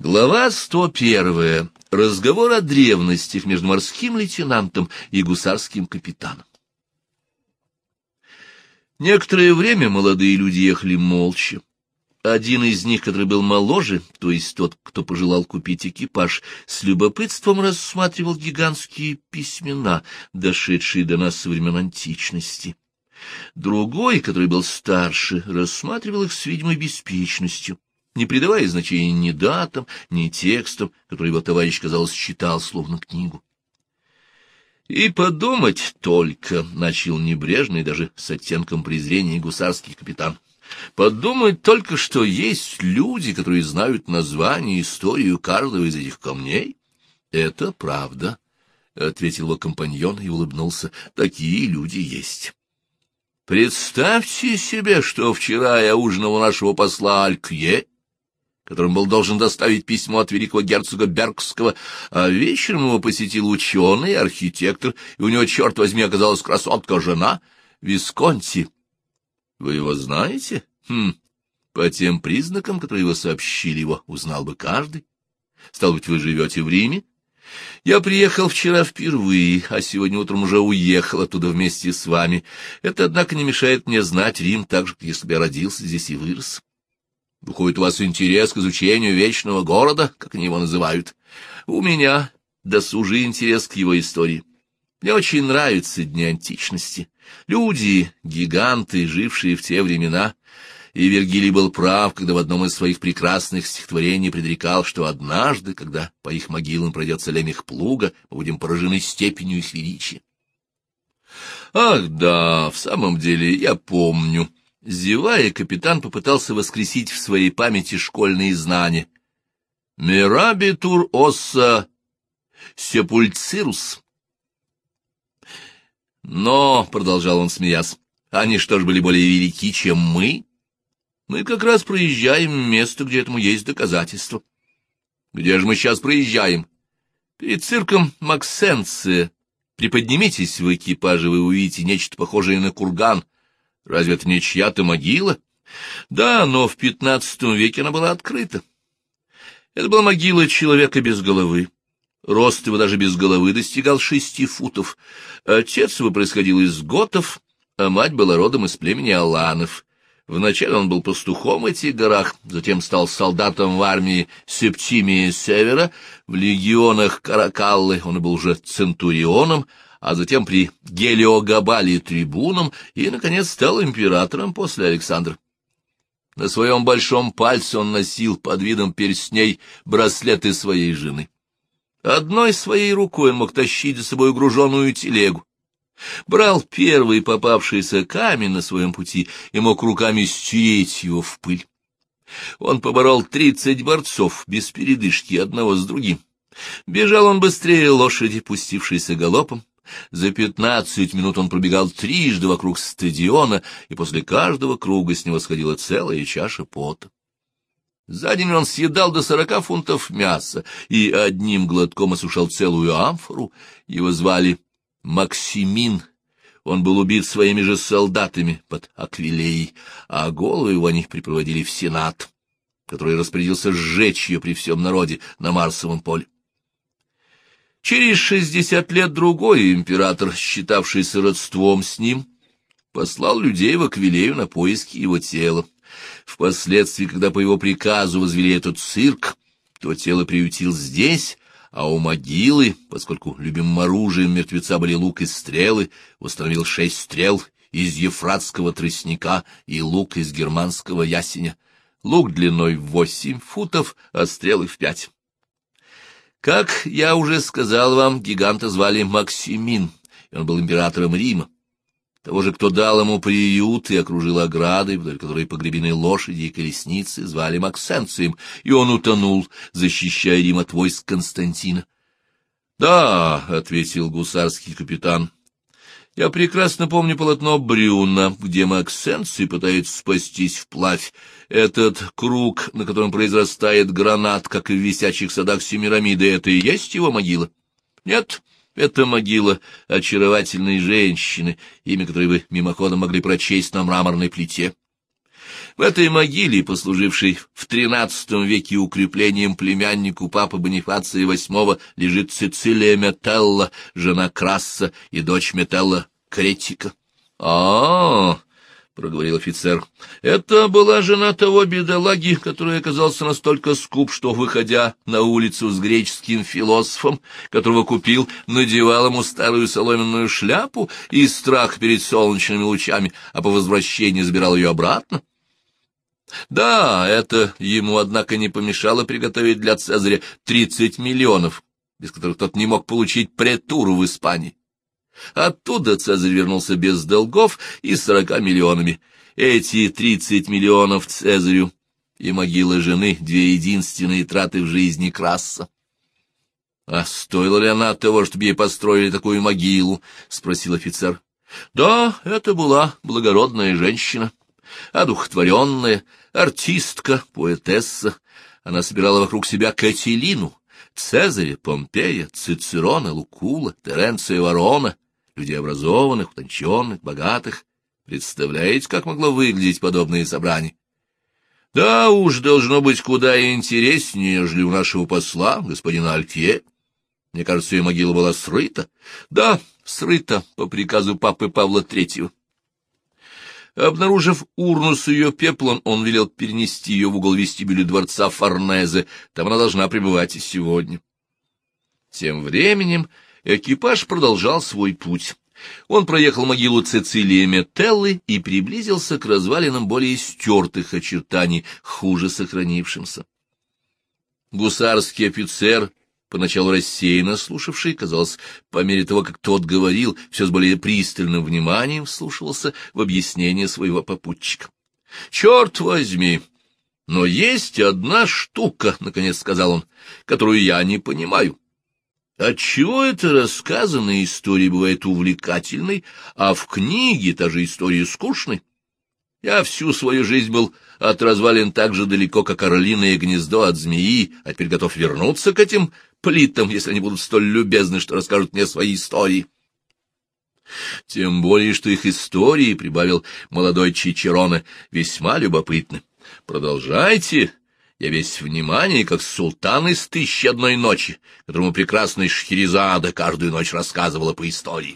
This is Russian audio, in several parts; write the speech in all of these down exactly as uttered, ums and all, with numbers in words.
Глава сто первая. Разговор о древностях между морским лейтенантом и гусарским капитаном. Некоторое время молодые люди ехали молча. Один из них, который был моложе, то есть тот, кто пожелал купить экипаж, с любопытством рассматривал гигантские письмена, дошедшие до нас со времен античности. Другой, который был старше, рассматривал их с видимой беспечностью, не придавая значения ни датам, ни текстам, которые его товарищ, казалось, читал, словно книгу. «И подумать только», — начал небрежный, даже с оттенком презрения, гусарский капитан, — «подумать только, что есть люди, которые знают название и историю каждого из этих камней». «Это правда», — ответил его компаньон и улыбнулся, — «такие люди есть». «Представьте себе, что вчера я ужинал у нашего посла Алькье, которым был должен доставить письмо от великого герцога Бергского, а вечером его посетил ученый, архитектор, и у него, черт возьми, оказалась красотка-жена Висконти. Вы его знаете? Хм, по тем признакам, которые вы сообщили его, узнал бы каждый. Стало быть, вы живете в Риме? Я приехал вчера впервые, а сегодня утром уже уехал оттуда вместе с вами. Это, однако, не мешает мне знать Рим так же, как если бы я родился здесь и вырос. Выходит, у вас интерес к изучению вечного города, как они его называют. У меня досужий интерес к его истории. Мне очень нравятся дни античности. Люди, гиганты, жившие в те времена. И Вергилий был прав, когда в одном из своих прекрасных стихотворений предрекал, что однажды, когда по их могилам пройдет солем их плуга, мы будем поражены степенью их величия. Ах да, в самом деле, я помню. Зевая, капитан попытался воскресить в своей памяти школьные знания. «Мирабитур осса сепульцирус». «Но», — продолжал он, смеясь, — «они что ж были более велики, чем мы? Мы как раз проезжаем место, где этому есть доказательства». «Где же мы сейчас проезжаем?» «Перед цирком Максенция. Приподнимитесь в экипаже, вы увидите нечто похожее на курган. Разве это не чья-то могила? Да, но в пятнадцатом веке она была открыта. Это была могила человека без головы. Рост его даже без головы достигал шести футов. Отец его происходил из готов, а мать была родом из племени аланов. Вначале он был пастухом в этих горах, затем стал солдатом в армии Септимии Севера, в легионах Каракаллы он был уже центурионом, а затем при Гелиогабале трибуном и, наконец, стал императором после Александра. На своем большом пальце он носил под видом перстней браслеты своей жены. Одной своей рукой он мог тащить за собой груженую телегу. Брал первый попавшийся камень на своем пути и мог руками стереть его в пыль. Он поборол тридцать борцов без передышки одного с другим. Бежал он быстрее лошади, пустившейся галопом. За пятнадцать минут он пробегал трижды вокруг стадиона, и после каждого круга с него сходила целая чаша пота. За день он съедал до сорока фунтов мяса и одним глотком осушал целую амфору. Его звали Максимин. Он был убит своими же солдатами под Аквилеей, а голову его они припроводили в Сенат, который распорядился сжечь ее при всем народе на Марсовом поле. Через шестьдесят лет другой император, считавшийся родством с ним, послал людей в Аквилею на поиски его тела. Впоследствии, когда по его приказу возвели этот цирк, то тело приютил здесь, а у могилы, поскольку любимым оружием мертвеца были лук и стрелы, установил шесть стрел из ефратского тростника и лук из германского ясеня. Лук длиной в восемь футов, а стрелы в пять. Как я уже сказал вам, гиганта звали Максимин, и он был императором Рима. Того же, кто дал ему приют и окружил оградой, вдоль которой погребены лошади и колесницы, звали Максенцием, и он утонул, защищая Рим от войск Константина. — Да, — ответил гусарский капитан, — я прекрасно помню полотно Брюна, где Максенций пытается спастись вплавь. Этот круг, на котором произрастает гранат, как и в висячих садах Семирамиды, это и есть его могила? — Нет. Это могила очаровательной женщины, имя которой вы мимоходом могли прочесть на мраморной плите. В этой могиле, послужившей в тринадцатом веке укреплением племяннику папы Бонифация восьмого, лежит Цицилия Метелла, жена Красса и дочь Метелла Кретика. А, -а, -а — проговорил офицер, — это была жена того бедолаги, который оказался настолько скуп, что, выходя на улицу с греческим философом, которого купил, надевал ему старую соломенную шляпу из страха перед солнечными лучами, а по возвращении забирал ее обратно. Да, это ему, однако, не помешало приготовить для Цезаря тридцать миллионов, без которых тот не мог получить претуру в Испании. Оттуда Цезарь вернулся без долгов и сорока миллионами. Эти тридцать миллионов Цезарю и могила жены — две единственные траты в жизни Красса. — А стоила ли она того, чтобы ей построили такую могилу? — спросил офицер. — Да, это была благородная женщина, одухотворенная, артистка, поэтесса. Она собирала вокруг себя Катилину, Цезаря, Помпея, Цицерона, Лукула, Теренция Варона, людей образованных, утонченных, богатых. Представляете, как могло выглядеть подобное собрание? Да уж, должно быть куда интереснее, нежели у нашего посла, господина Альтье. Мне кажется, ее могила была срыта. Да, срыта по приказу папы Павла Третьего. Обнаружив урну с ее пеплом, он велел перенести ее в угол вестибюля дворца Форнезе. Там она должна пребывать и сегодня. Тем временем экипаж продолжал свой путь. Он проехал могилу Цицилии Метеллы и приблизился к развалинам более стертых очертаний, хуже сохранившимся. Гусарский офицер, поначалу рассеянно слушавший, казалось, по мере того, как тот говорил, все с более пристальным вниманием вслушивался в объяснение своего попутчика. — Черт возьми! Но есть одна штука, — наконец сказал он, — которую я не понимаю. Отчего эта рассказанная история бывает увлекательной, а в книге та же история скучной? Я всю свою жизнь был от развалин так же далеко, как орлиное гнездо от змеи, а теперь готов вернуться к этим плитам, если они будут столь любезны, что расскажут мне свои истории. Тем более, что их истории, — прибавил молодой Чичероне, — весьма любопытны. Продолжайте. Я весь внимание, как султан из «Тысячи одной ночи», которому прекрасная Шахерезада каждую ночь рассказывала по истории.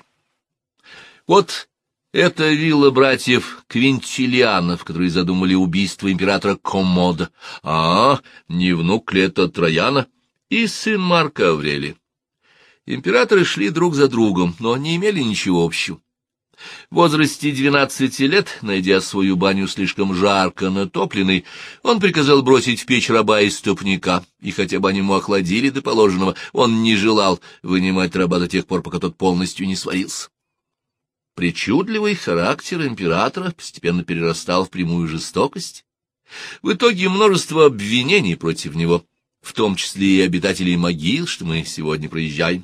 Вот это вилла братьев Квинтилианов, которые задумали убийство императора Коммода. А, не внук ли это Трояна? И сын Марка Аврелия. Императоры шли друг за другом, но не имели ничего общего. В возрасте двенадцати лет, найдя свою баню слишком жарко натопленной, он приказал бросить в печь раба и ступника, и хотя бы они ему охладили до положенного, он не желал вынимать раба до тех пор, пока тот полностью не сварился. Причудливый характер императора постепенно перерастал в прямую жестокость. В итоге множество обвинений против него, в том числе и обитателей могил, что мы сегодня проезжаем.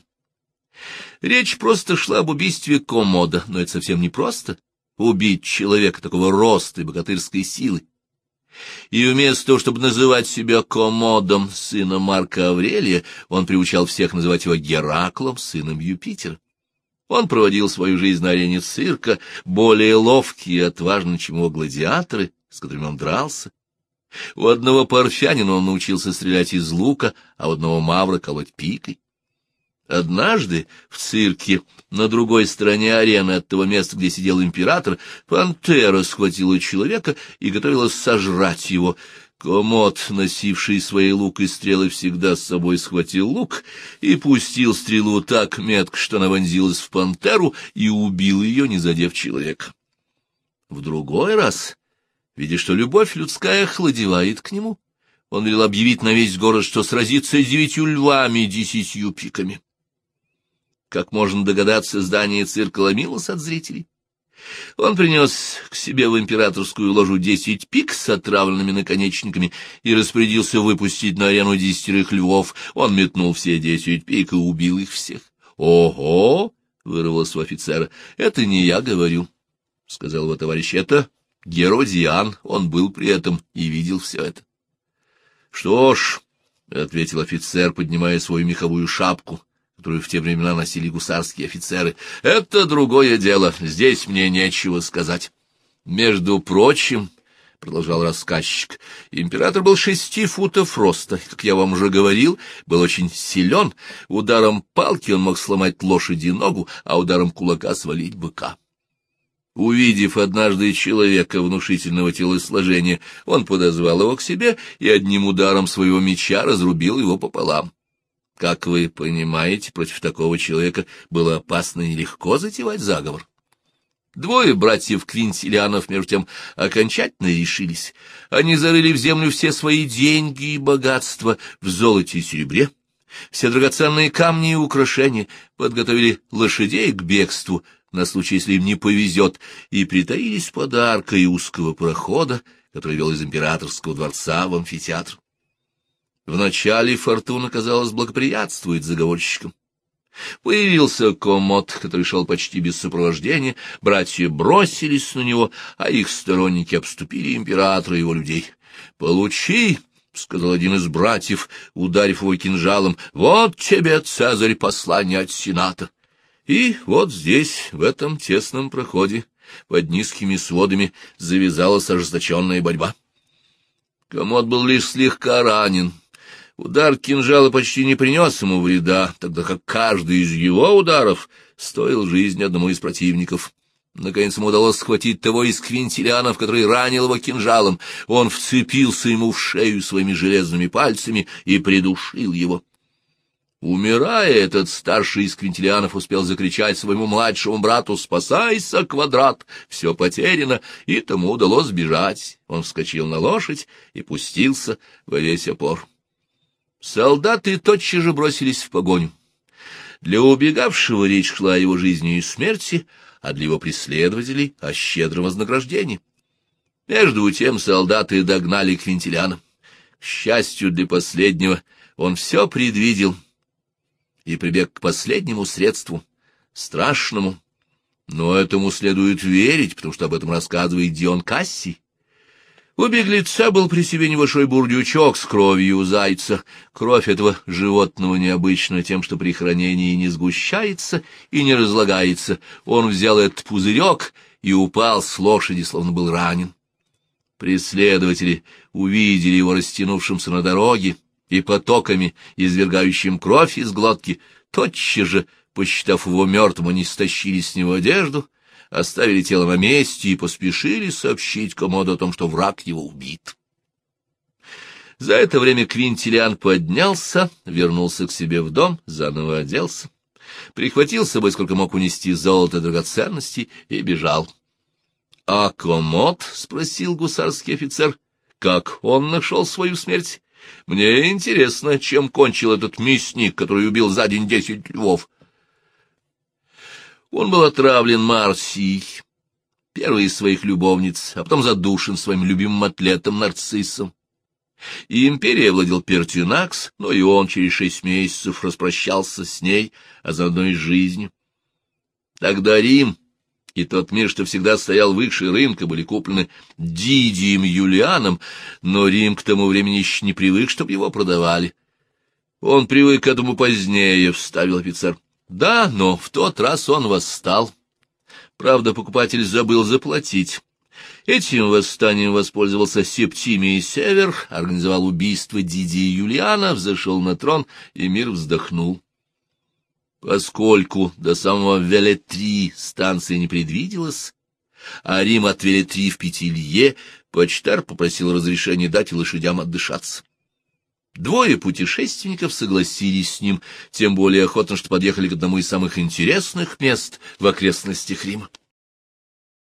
Речь просто шла об убийстве Коммода, но это совсем не просто — убить человека такого роста и богатырской силы. И вместо того, чтобы называть себя Коммодом, сыном Марка Аврелия, он приучал всех называть его Гераклом, сыном Юпитера. Он проводил свою жизнь на арене цирка, более ловкий и отважный, чем его гладиаторы, с которыми он дрался. У одного парфянина он научился стрелять из лука, а у одного мавра колоть пикой. Однажды в цирке, на другой стороне арены от того места, где сидел император, пантера схватила человека и готовилась сожрать его. Коммод, носивший свои лук и стрелы, всегда с собой схватил лук и пустил стрелу так метко, что она вонзилась в пантеру и убил ее, не задев человека. В другой раз, видя, что любовь людская охладевает к нему, он велел объявить на весь город, что сразится с девятью львами десятью пиками. Как можно догадаться, здание цирка ломилось от зрителей. Он принес к себе в императорскую ложу десять пик с отравленными наконечниками и распорядился выпустить на арену десятерых львов. Он метнул все десять пик и убил их всех. — Ого! — вырвалось у офицера. — Это не я говорю, — сказал его товарищ. — Это Геродиан. Он был при этом и видел все это. — Что ж, — ответил офицер, поднимая свою меховую шапку, которую в те времена носили гусарские офицеры, — это другое дело, здесь мне нечего сказать. Между прочим, — продолжал рассказчик. Император был шести футов роста, как я вам уже говорил, был очень силен. Ударом палки он мог сломать лошади ногу, а ударом кулака свалить быка. Увидев однажды человека внушительного телосложения, он подозвал его к себе и одним ударом своего меча разрубил его пополам. Как вы понимаете, против такого человека было опасно и нелегко затевать заговор. Двое братьев Квинтилианов, между тем, окончательно решились. Они зарыли в землю все свои деньги и богатства в золоте и серебре, все драгоценные камни и украшения, подготовили лошадей к бегству на случай, если им не повезет, и притаились под аркой узкого прохода, который вел из императорского дворца в амфитеатр. Вначале фортуна, казалось, благоприятствует заговорщикам. Появился Коммод, который шел почти без сопровождения, братья бросились на него, а их сторонники обступили императора и его людей. «Получи!» — сказал один из братьев, ударив его кинжалом, — «вот тебе, Цезарь, послание от Сената». И вот здесь, в этом тесном проходе, под низкими сводами, завязалась ожесточенная борьба. Коммод был лишь слегка ранен. Удар кинжала почти не принес ему вреда, тогда как каждый из его ударов стоил жизни одному из противников. Наконец ему удалось схватить того из Квинтилианов, который ранил его кинжалом. Он вцепился ему в шею своими железными пальцами и придушил его. Умирая, этот старший из Квинтилианов успел закричать своему младшему брату: «Спасайся, Квадрат! Все потеряно!» И тому удалось сбежать. Он вскочил на лошадь и пустился во весь опор. Солдаты тотчас же бросились в погоню. Для убегавшего речь шла о его жизни и смерти, а для его преследователей — о щедром вознаграждении. Между тем солдаты догнали Квинтилиана. К счастью для последнего, он все предвидел и прибег к последнему средству, страшному, но этому следует верить, потому что об этом рассказывает Дион Кассий. У беглеца был при себе небольшой бурдючок с кровью зайца. Кровь этого животного необычна тем, что при хранении не сгущается и не разлагается. Он взял этот пузырек и упал с лошади, словно был ранен. Преследователи увидели его растянувшимся на дороге и потоками, извергающим кровь из глотки. Тотчас же, посчитав его мертвым, они стащили с него одежду, оставили тело на месте и поспешили сообщить Коммоду о том, что враг его убит. За это время Квинтилиан поднялся, вернулся к себе в дом, заново оделся, прихватил с собой сколько мог унести золото и драгоценностей и бежал. — А Коммод? — спросил гусарский офицер. — Как он нашел свою смерть? Мне интересно, чем кончил этот мясник, который убил за день десять львов. Он был отравлен Марсией, первой из своих любовниц, а потом задушен своим любимым атлетом Нарциссом. И империей владел Пертинакс, но и он через шесть месяцев распрощался с ней, а заодно и с жизнью. Тогда Рим и тот мир, что всегда стоял выше рынка, были куплены Дидием Юлианом, но Рим к тому времени еще не привык, чтобы его продавали. Он привык к этому позднее, — вставил офицер. Да, но в тот раз он восстал. Правда, покупатель забыл заплатить. Этим восстанием воспользовался Септимий Север, организовал убийство Дидия Юлиана, взошел на трон, и мир вздохнул. Поскольку до самого Велетри станции не предвиделось, а Рим от Велетри в пяти лье, почтарь попросил разрешения дать лошадям отдышаться. Двое путешественников согласились с ним, тем более охотно, что подъехали к одному из самых интересных мест в окрестностях Рима.